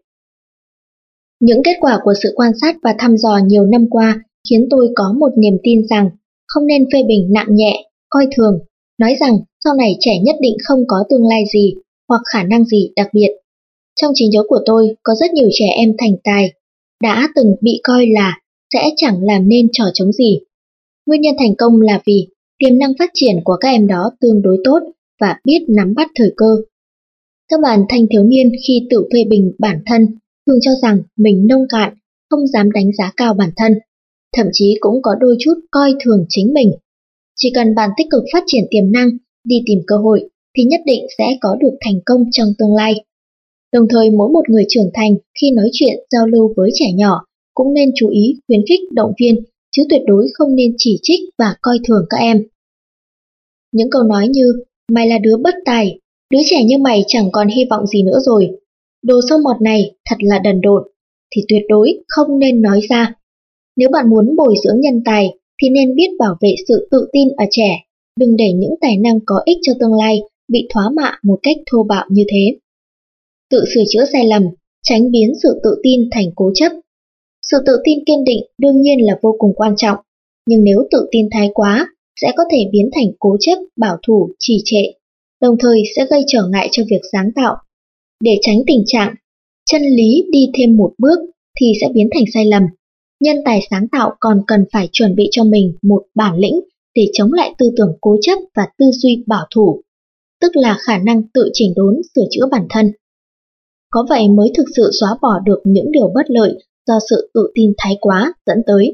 Những kết quả của sự quan sát và thăm dò nhiều năm qua khiến tôi có một niềm tin rằng không nên phê bình nặng nhẹ, coi thường, nói rằng sau này trẻ nhất định không có tương lai gì hoặc khả năng gì đặc biệt. Trong trí nhớ của tôi có rất nhiều trẻ em thành tài, đã từng bị coi là sẽ chẳng làm nên trò trống gì. Nguyên nhân thành công là vì tiềm năng phát triển của các em đó tương đối tốt và biết nắm bắt thời cơ. Các bạn thanh thiếu niên khi tự phê bình bản thân thường cho rằng mình nông cạn, không dám đánh giá cao bản thân, thậm chí cũng có đôi chút coi thường chính mình. Chỉ cần bạn tích cực phát triển tiềm năng, đi tìm cơ hội, thì nhất định sẽ có được thành công trong tương lai. Đồng thời mỗi một người trưởng thành khi nói chuyện giao lưu với trẻ nhỏ cũng nên chú ý khuyến khích động viên, chứ tuyệt đối không nên chỉ trích và coi thường các em. Những câu nói như mày là đứa bất tài, đứa trẻ như mày chẳng còn hy vọng gì nữa rồi, đồ sâu mọt này thật là đần độn, thì tuyệt đối không nên nói ra. Nếu bạn muốn bồi dưỡng nhân tài thì nên biết bảo vệ sự tự tin ở trẻ, đừng để những tài năng có ích cho tương lai bị thóa mạ một cách thô bạo như thế. tự sửa chữa sai lầm, tránh biến sự tự tin thành cố chấp. Sự tự tin kiên định đương nhiên là vô cùng quan trọng, nhưng nếu tự tin thái quá sẽ có thể biến thành cố chấp, bảo thủ, trì trệ, đồng thời sẽ gây trở ngại cho việc sáng tạo. Để tránh tình trạng chân lý đi thêm một bước thì sẽ biến thành sai lầm. Nhân tài sáng tạo còn cần phải chuẩn bị cho mình một bản lĩnh để chống lại tư tưởng cố chấp và tư duy bảo thủ, tức là khả năng tự chỉnh đốn, sửa chữa bản thân. Có vậy mới thực sự xóa bỏ được những điều bất lợi do sự tự tin thái quá dẫn tới.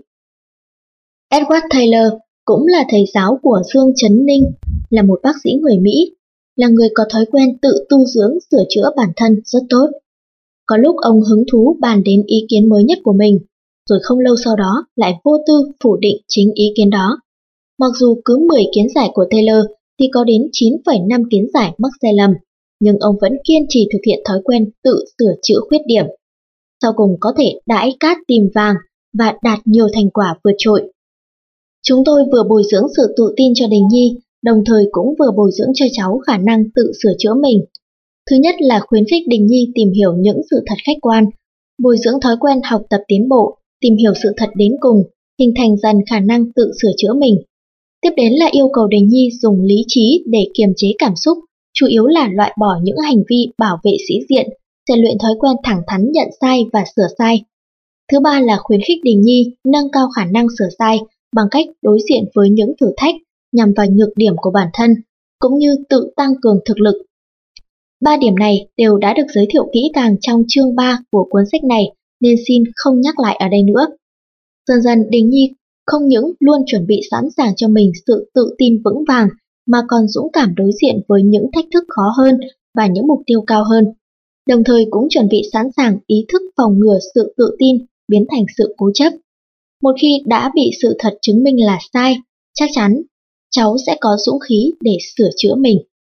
Edward Taylor cũng là thầy giáo của Dương Chấn Ninh, là một bác sĩ người Mỹ, là người có thói quen tự tu dưỡng, sửa chữa bản thân rất tốt. Có lúc ông hứng thú bàn đến ý kiến mới nhất của mình, rồi không lâu sau đó lại vô tư phủ định chính ý kiến đó. Mặc dù cứ mười kiến giải của Taylor thì có đến chín phẩy năm kiến giải mắc sai lầm, nhưng ông vẫn kiên trì thực hiện thói quen tự sửa chữa khuyết điểm. Sau cùng có thể đãi cát tìm vàng và đạt nhiều thành quả vượt trội. Chúng tôi vừa bồi dưỡng sự tự tin cho Đình Nhi, đồng thời cũng vừa bồi dưỡng cho cháu khả năng tự sửa chữa mình. Thứ nhất là khuyến khích Đình Nhi tìm hiểu những sự thật khách quan, bồi dưỡng thói quen học tập tiến bộ, tìm hiểu sự thật đến cùng, hình thành dần khả năng tự sửa chữa mình. Tiếp đến là yêu cầu Đình Nhi dùng lý trí để kiềm chế cảm xúc, chủ yếu là loại bỏ những hành vi bảo vệ sĩ diện, rèn luyện thói quen thẳng thắn nhận sai và sửa sai. Thứ ba là khuyến khích Đình Nhi nâng cao khả năng sửa sai bằng cách đối diện với những thử thách nhằm vào nhược điểm của bản thân, cũng như tự tăng cường thực lực. Ba điểm này đều đã được giới thiệu kỹ càng trong chương ba của cuốn sách này, nên xin không nhắc lại ở đây nữa. Dần dần Đình Nhi không những luôn chuẩn bị sẵn sàng cho mình sự tự tin vững vàng, mà còn dũng cảm đối diện với những thách thức khó hơn và những mục tiêu cao hơn. Đồng thời cũng chuẩn bị sẵn sàng ý thức phòng ngừa sự tự tin biến thành sự cố chấp. Một khi đã bị sự thật chứng minh là sai, chắc chắn cháu sẽ có dũng khí để sửa chữa mình.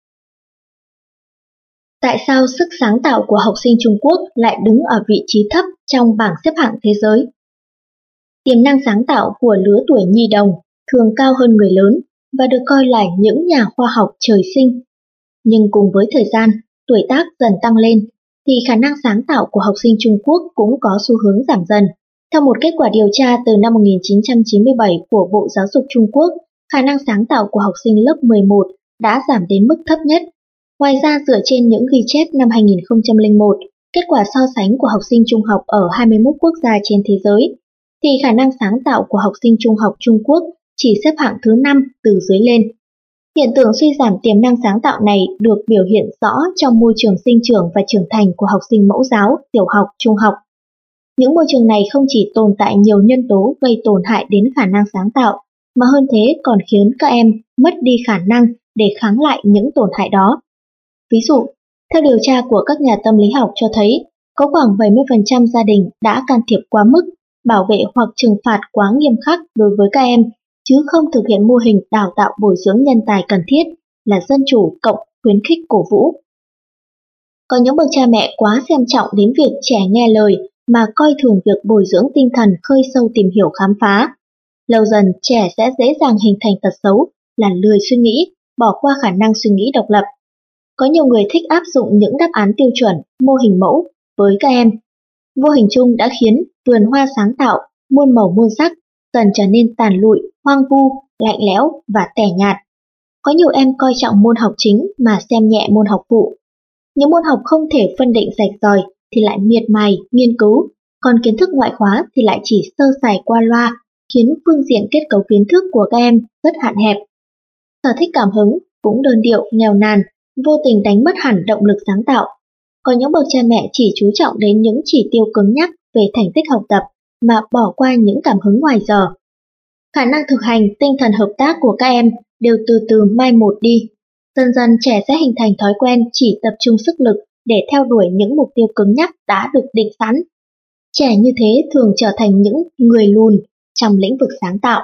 Tại sao sức sáng tạo của học sinh Trung Quốc lại đứng ở vị trí thấp trong bảng xếp hạng thế giới? Tiềm năng sáng tạo của lứa tuổi nhi đồng thường cao hơn người lớn và được coi là những nhà khoa học trời sinh. Nhưng cùng với thời gian, tuổi tác dần tăng lên, thì khả năng sáng tạo của học sinh Trung Quốc cũng có xu hướng giảm dần. Theo một kết quả điều tra từ năm một nghìn chín trăm chín mươi bảy của Bộ Giáo dục Trung Quốc, khả năng sáng tạo của học sinh lớp mười một đã giảm đến mức thấp nhất. Ngoài ra, dựa trên những ghi chép năm hai nghìn không trăm lẻ một, kết quả so sánh của học sinh trung học ở hai mươi mốt quốc gia trên thế giới, thì khả năng sáng tạo của học sinh trung học Trung Quốc chỉ xếp hạng thứ năm từ dưới lên. Hiện tượng suy giảm tiềm năng sáng tạo này được biểu hiện rõ trong môi trường sinh trưởng và trưởng thành của học sinh mẫu giáo, tiểu học, trung học. Những môi trường này không chỉ tồn tại nhiều nhân tố gây tổn hại đến khả năng sáng tạo, mà hơn thế còn khiến các em mất đi khả năng để kháng lại những tổn hại đó. Ví dụ, theo điều tra của các nhà tâm lý học cho thấy, có khoảng bảy mươi phần trăm gia đình đã can thiệp quá mức, bảo vệ hoặc trừng phạt quá nghiêm khắc đối với các em, chứ không thực hiện mô hình đào tạo bồi dưỡng nhân tài cần thiết là dân chủ cộng khuyến khích cổ vũ. Có những bậc cha mẹ quá xem trọng đến việc trẻ nghe lời mà coi thường việc bồi dưỡng tinh thần khơi sâu tìm hiểu khám phá. Lâu dần trẻ sẽ dễ dàng hình thành tật xấu là lười suy nghĩ, bỏ qua khả năng suy nghĩ độc lập. Có nhiều người thích áp dụng những đáp án tiêu chuẩn, mô hình mẫu với các em. Vô hình chung đã khiến vườn hoa sáng tạo, muôn màu muôn sắc dần trở nên tàn lụi, hoang vu, lạnh lẽo và tẻ nhạt. Có nhiều em coi trọng môn học chính mà xem nhẹ môn học phụ. Những môn học không thể phân định rạch ròi thì lại miệt mài, nghiên cứu, còn kiến thức ngoại khóa thì lại chỉ sơ sài qua loa, khiến phương diện kết cấu kiến thức của các em rất hạn hẹp. Sở thích cảm hứng cũng đơn điệu, nghèo nàn, vô tình đánh mất hẳn động lực sáng tạo. Có những bậc cha mẹ chỉ chú trọng đến những chỉ tiêu cứng nhắc về thành tích học tập mà bỏ qua những cảm hứng ngoài giờ. Khả năng thực hành, tinh thần hợp tác của các em đều từ từ mai một đi. Dần dần trẻ sẽ hình thành thói quen chỉ tập trung sức lực để theo đuổi những mục tiêu cứng nhắc đã được định sẵn. Trẻ như thế thường trở thành những người lùn trong lĩnh vực sáng tạo.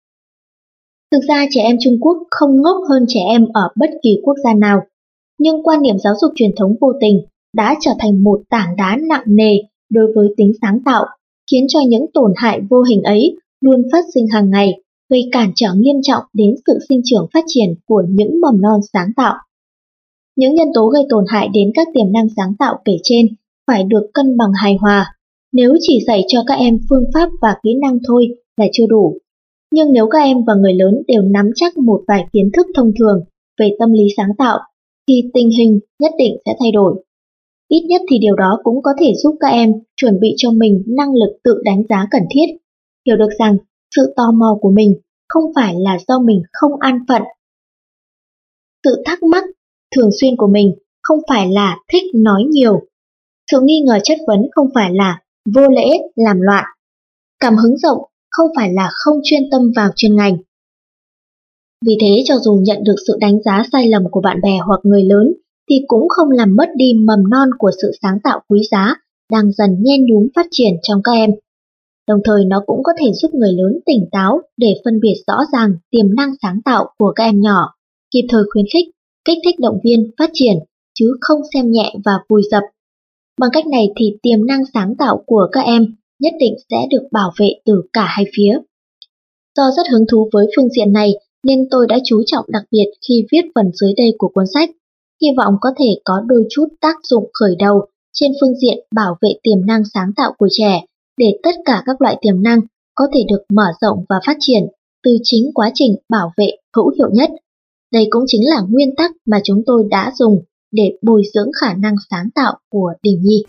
Thực ra trẻ em Trung Quốc không ngốc hơn trẻ em ở bất kỳ quốc gia nào, nhưng quan niệm giáo dục truyền thống vô tình đã trở thành một tảng đá nặng nề đối với tính sáng tạo, khiến cho những tổn hại vô hình ấy luôn phát sinh hàng ngày, gây cản trở nghiêm trọng đến sự sinh trưởng phát triển của những mầm non sáng tạo. Những nhân tố gây tổn hại đến các tiềm năng sáng tạo kể trên phải được cân bằng hài hòa. Nếu chỉ dạy cho các em phương pháp và kỹ năng thôi là chưa đủ. Nhưng nếu các em và người lớn đều nắm chắc một vài kiến thức thông thường về tâm lý sáng tạo, thì tình hình nhất định sẽ thay đổi. Ít nhất thì điều đó cũng có thể giúp các em chuẩn bị cho mình năng lực tự đánh giá cần thiết, hiểu được rằng sự tò mò của mình không phải là do mình không an phận. Sự thắc mắc thường xuyên của mình không phải là thích nói nhiều. Sự nghi ngờ chất vấn không phải là vô lễ làm loạn. Cảm hứng rộng không phải là không chuyên tâm vào chuyên ngành. Vì thế cho dù nhận được sự đánh giá sai lầm của bạn bè hoặc người lớn thì cũng không làm mất đi mầm non của sự sáng tạo quý giá đang dần nhen nhúm phát triển trong các em. Đồng thời nó cũng có thể giúp người lớn tỉnh táo để phân biệt rõ ràng tiềm năng sáng tạo của các em nhỏ, kịp thời khuyến khích, kích thích động viên phát triển, chứ không xem nhẹ và vùi dập. Bằng cách này thì tiềm năng sáng tạo của các em nhất định sẽ được bảo vệ từ cả hai phía. Do rất hứng thú với phương diện này nên tôi đã chú trọng đặc biệt khi viết phần dưới đây của cuốn sách, hy vọng có thể có đôi chút tác dụng khởi đầu trên phương diện bảo vệ tiềm năng sáng tạo của trẻ, để tất cả các loại tiềm năng có thể được mở rộng và phát triển từ chính quá trình bảo vệ hữu hiệu nhất. Đây cũng chính là nguyên tắc mà chúng tôi đã dùng để bồi dưỡng khả năng sáng tạo của Đình Nhi.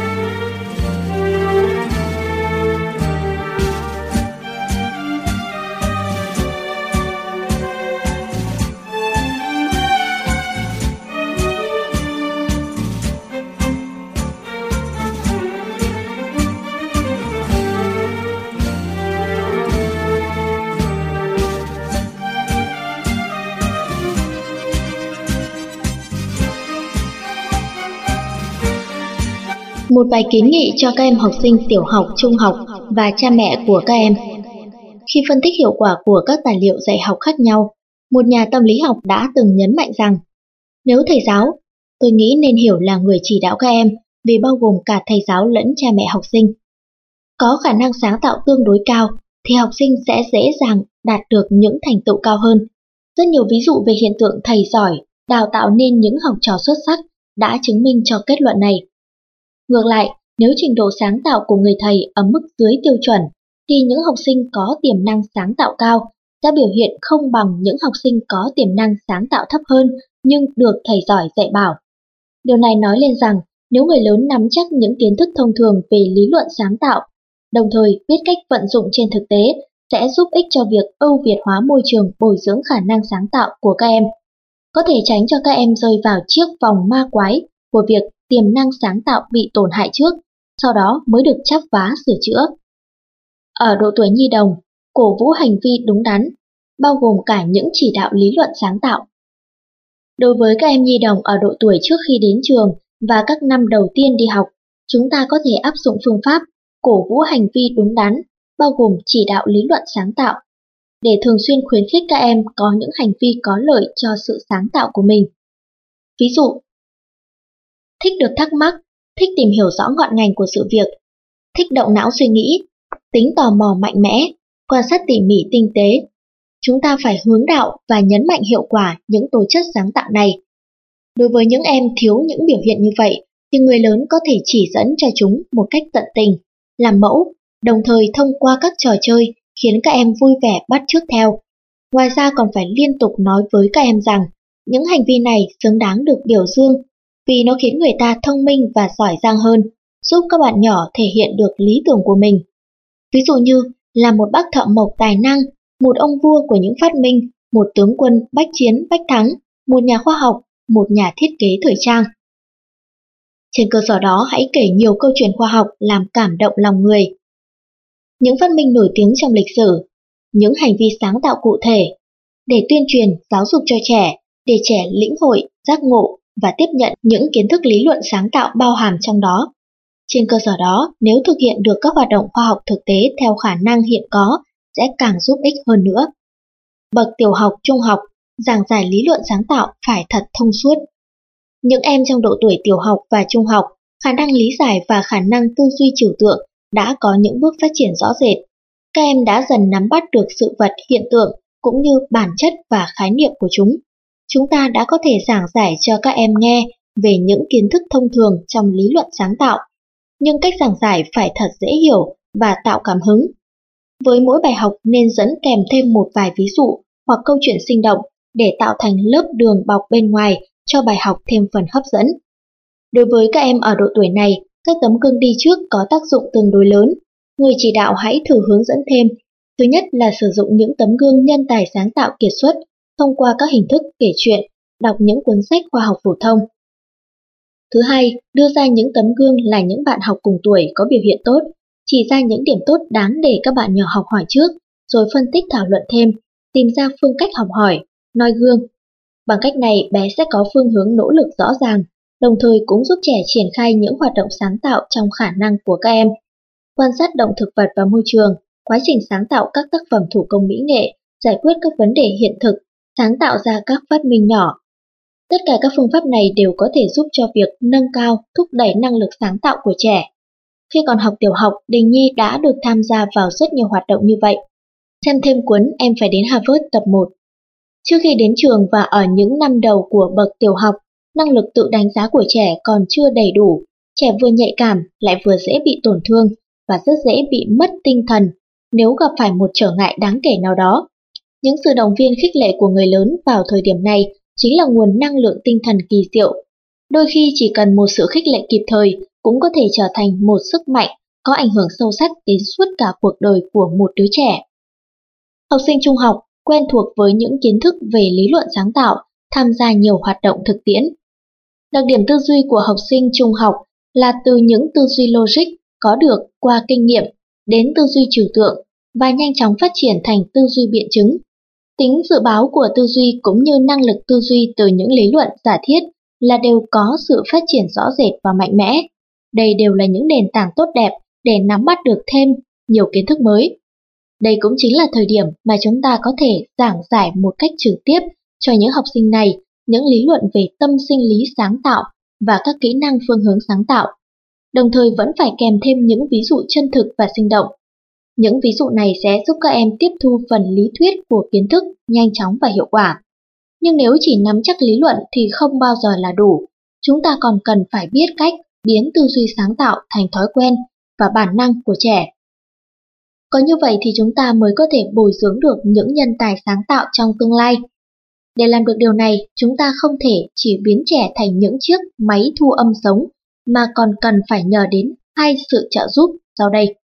Một vài kiến nghị cho các em học sinh tiểu học, trung học và cha mẹ của các em. Khi phân tích hiệu quả của các tài liệu dạy học khác nhau, một nhà tâm lý học đã từng nhấn mạnh rằng nếu thầy giáo, tôi nghĩ nên hiểu là người chỉ đạo các em vì bao gồm cả thầy giáo lẫn cha mẹ học sinh, có khả năng sáng tạo tương đối cao thì học sinh sẽ dễ dàng đạt được những thành tựu cao hơn. Rất nhiều ví dụ về hiện tượng thầy giỏi đào tạo nên những học trò xuất sắc đã chứng minh cho kết luận này. Ngược lại, nếu trình độ sáng tạo của người thầy ở mức dưới tiêu chuẩn, thì những học sinh có tiềm năng sáng tạo cao sẽ biểu hiện không bằng những học sinh có tiềm năng sáng tạo thấp hơn nhưng được thầy giỏi dạy bảo. Điều này nói lên rằng nếu người lớn nắm chắc những kiến thức thông thường về lý luận sáng tạo, đồng thời biết cách vận dụng trên thực tế, sẽ giúp ích cho việc ưu việt hóa môi trường bồi dưỡng khả năng sáng tạo của các em, có thể tránh cho các em rơi vào chiếc vòng ma quái của việc tiềm năng sáng tạo bị tổn hại trước, sau đó mới được chắp vá sửa chữa. Ở độ tuổi nhi đồng, cổ vũ hành vi đúng đắn, bao gồm cả những chỉ đạo lý luận sáng tạo. Đối với các em nhi đồng ở độ tuổi trước khi đến trường và các năm đầu tiên đi học, chúng ta có thể áp dụng phương pháp cổ vũ hành vi đúng đắn, bao gồm chỉ đạo lý luận sáng tạo, để thường xuyên khuyến khích các em có những hành vi có lợi cho sự sáng tạo của mình. Ví dụ, thích được thắc mắc, thích tìm hiểu rõ ngọn ngành của sự việc, thích động não suy nghĩ, tính tò mò mạnh mẽ, quan sát tỉ mỉ tinh tế. Chúng ta phải hướng đạo và nhấn mạnh hiệu quả những tố chất sáng tạo này. Đối với những em thiếu những biểu hiện như vậy, thì người lớn có thể chỉ dẫn cho chúng một cách tận tình, làm mẫu, đồng thời thông qua các trò chơi khiến các em vui vẻ bắt chước theo. Ngoài ra còn phải liên tục nói với các em rằng những hành vi này xứng đáng được biểu dương, vì nó khiến người ta thông minh và giỏi giang hơn, giúp các bạn nhỏ thể hiện được lý tưởng của mình. Ví dụ như là một bác thợ mộc tài năng, một ông vua của những phát minh, một tướng quân bách chiến bách thắng, một nhà khoa học, một nhà thiết kế thời trang. Trên cơ sở đó hãy kể nhiều câu chuyện khoa học làm cảm động lòng người. Những phát minh nổi tiếng trong lịch sử, những hành vi sáng tạo cụ thể, để tuyên truyền, giáo dục cho trẻ, để trẻ lĩnh hội, giác ngộ và tiếp nhận những kiến thức lý luận sáng tạo bao hàm trong đó. Trên cơ sở đó, nếu thực hiện được các hoạt động khoa học thực tế theo khả năng hiện có, sẽ càng giúp ích hơn nữa. Bậc tiểu học, trung học, giảng giải lý luận sáng tạo phải thật thông suốt. Những em trong độ tuổi tiểu học và trung học, khả năng lý giải và khả năng tư duy trừu tượng đã có những bước phát triển rõ rệt. Các em đã dần nắm bắt được sự vật hiện tượng cũng như bản chất và khái niệm của chúng. chúng ta đã có thể giảng giải cho các em nghe về những kiến thức thông thường trong lý luận sáng tạo, nhưng cách giảng giải phải thật dễ hiểu và tạo cảm hứng. Với mỗi bài học nên dẫn kèm thêm một vài ví dụ hoặc câu chuyện sinh động để tạo thành lớp đường bọc bên ngoài cho bài học thêm phần hấp dẫn. Đối với các em ở độ tuổi này, các tấm gương đi trước có tác dụng tương đối lớn. Người chỉ đạo hãy thử hướng dẫn thêm. Thứ nhất là sử dụng những tấm gương nhân tài sáng tạo kiệt xuất thông qua các hình thức kể chuyện, đọc những cuốn sách khoa học phổ thông. Thứ hai, đưa ra những tấm gương là những bạn học cùng tuổi có biểu hiện tốt, chỉ ra những điểm tốt đáng để các bạn nhỏ học hỏi trước, rồi phân tích thảo luận thêm, tìm ra phương cách học hỏi, noi gương. Bằng cách này, bé sẽ có phương hướng nỗ lực rõ ràng, đồng thời cũng giúp trẻ triển khai những hoạt động sáng tạo trong khả năng của các em. Quan sát động thực vật và môi trường, quá trình sáng tạo các tác phẩm thủ công mỹ nghệ, giải quyết các vấn đề hiện thực, sáng tạo ra các phát minh nhỏ. Tất cả các phương pháp này đều có thể giúp cho việc nâng cao, thúc đẩy năng lực sáng tạo của trẻ. Khi còn học tiểu học, Đình Nhi đã được tham gia vào rất nhiều hoạt động như vậy. Xem thêm cuốn Em phải đến Harvard tập một. Trước khi đến trường và ở những năm đầu của bậc tiểu học, năng lực tự đánh giá của trẻ còn chưa đầy đủ. Trẻ vừa nhạy cảm lại vừa dễ bị tổn thương và rất dễ bị mất tinh thần nếu gặp phải một trở ngại đáng kể nào đó. Những sự động viên khích lệ của người lớn vào thời điểm này chính là nguồn năng lượng tinh thần kỳ diệu. Đôi khi chỉ cần một sự khích lệ kịp thời cũng có thể trở thành một sức mạnh có ảnh hưởng sâu sắc đến suốt cả cuộc đời của một đứa trẻ. Học sinh trung học quen thuộc với những kiến thức về lý luận sáng tạo, tham gia nhiều hoạt động thực tiễn. Đặc điểm tư duy của học sinh trung học là từ những tư duy logic có được qua kinh nghiệm đến tư duy trừu tượng và nhanh chóng phát triển thành tư duy biện chứng. Tính dự báo của tư duy cũng như năng lực tư duy từ những lý luận giả thiết là đều có sự phát triển rõ rệt và mạnh mẽ. Đây đều là những nền tảng tốt đẹp để nắm bắt được thêm nhiều kiến thức mới. Đây cũng chính là thời điểm mà chúng ta có thể giảng giải một cách trực tiếp cho những học sinh này những lý luận về tâm sinh lý sáng tạo và các kỹ năng phương hướng sáng tạo. Đồng thời vẫn phải kèm thêm những ví dụ chân thực và sinh động. Những ví dụ này sẽ giúp các em tiếp thu phần lý thuyết của kiến thức nhanh chóng và hiệu quả. Nhưng nếu chỉ nắm chắc lý luận thì không bao giờ là đủ. Chúng ta còn cần phải biết cách biến tư duy sáng tạo thành thói quen và bản năng của trẻ. Có như vậy thì chúng ta mới có thể bồi dưỡng được những nhân tài sáng tạo trong tương lai. Để làm được điều này, chúng ta không thể chỉ biến trẻ thành những chiếc máy thu âm sống, mà còn cần phải nhờ đến hai sự trợ giúp sau đây.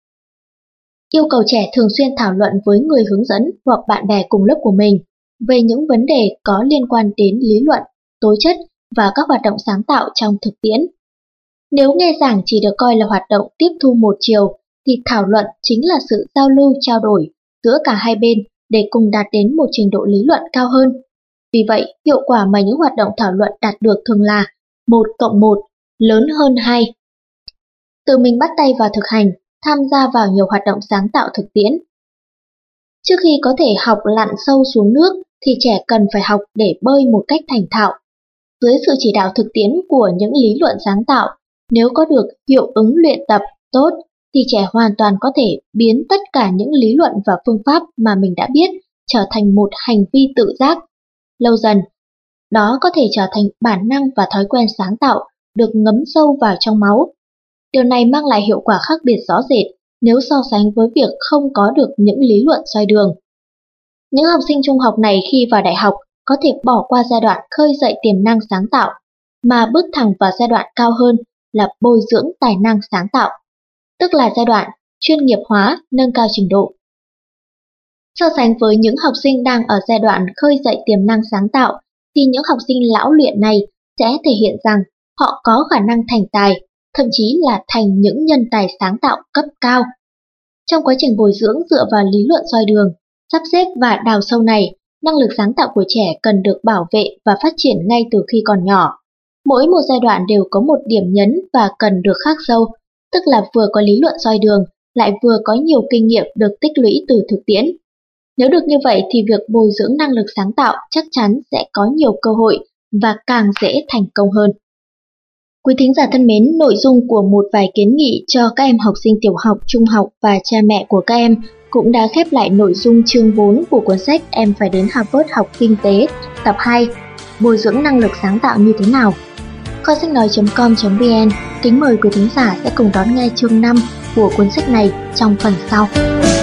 Yêu cầu trẻ thường xuyên thảo luận với người hướng dẫn hoặc bạn bè cùng lớp của mình về những vấn đề có liên quan đến lý luận, tố chất và các hoạt động sáng tạo trong thực tiễn. Nếu nghe giảng chỉ được coi là hoạt động tiếp thu một chiều, thì thảo luận chính là sự giao lưu trao đổi giữa cả hai bên để cùng đạt đến một trình độ lý luận cao hơn. Vì vậy, hiệu quả mà những hoạt động thảo luận đạt được thường là một cộng một lớn hơn hai. Tự mình bắt tay vào thực hành, tham gia vào nhiều hoạt động sáng tạo thực tiễn. Trước khi có thể học lặn sâu xuống nước thì trẻ cần phải học để bơi một cách thành thạo. Dưới sự chỉ đạo thực tiễn của những lý luận sáng tạo, nếu có được hiệu ứng luyện tập tốt thì trẻ hoàn toàn có thể biến tất cả những lý luận và phương pháp mà mình đã biết trở thành một hành vi tự giác. Lâu dần, đó có thể trở thành bản năng và thói quen sáng tạo được ngấm sâu vào trong máu. Điều này mang lại hiệu quả khác biệt rõ rệt nếu so sánh với việc không có được những lý luận soi đường. Những học sinh trung học này khi vào đại học có thể bỏ qua giai đoạn khơi dậy tiềm năng sáng tạo, mà bước thẳng vào giai đoạn cao hơn là bồi dưỡng tài năng sáng tạo, tức là giai đoạn chuyên nghiệp hóa, nâng cao trình độ. So sánh với những học sinh đang ở giai đoạn khơi dậy tiềm năng sáng tạo, thì những học sinh lão luyện này sẽ thể hiện rằng họ có khả năng thành tài, thậm chí là thành những nhân tài sáng tạo cấp cao. Trong quá trình bồi dưỡng dựa vào lý luận soi đường, sắp xếp và đào sâu này, năng lực sáng tạo của trẻ cần được bảo vệ và phát triển ngay từ khi còn nhỏ. Mỗi một giai đoạn đều có một điểm nhấn và cần được khắc sâu, tức là vừa có lý luận soi đường, lại vừa có nhiều kinh nghiệm được tích lũy từ thực tiễn. Nếu được như vậy thì việc bồi dưỡng năng lực sáng tạo chắc chắn sẽ có nhiều cơ hội và càng dễ thành công hơn. Quý thính giả thân mến, nội dung của một vài kiến nghị cho các em học sinh tiểu học, trung học và cha mẹ của các em cũng đã khép lại nội dung chương bốn của cuốn sách Em phải đến Harvard học kinh tế Tập hai. Bồi dưỡng năng lực sáng tạo như thế nào? Kho sách nói chấm com chấm vn kính mời quý thính giả sẽ cùng đón nghe chương năm của cuốn sách này trong phần sau.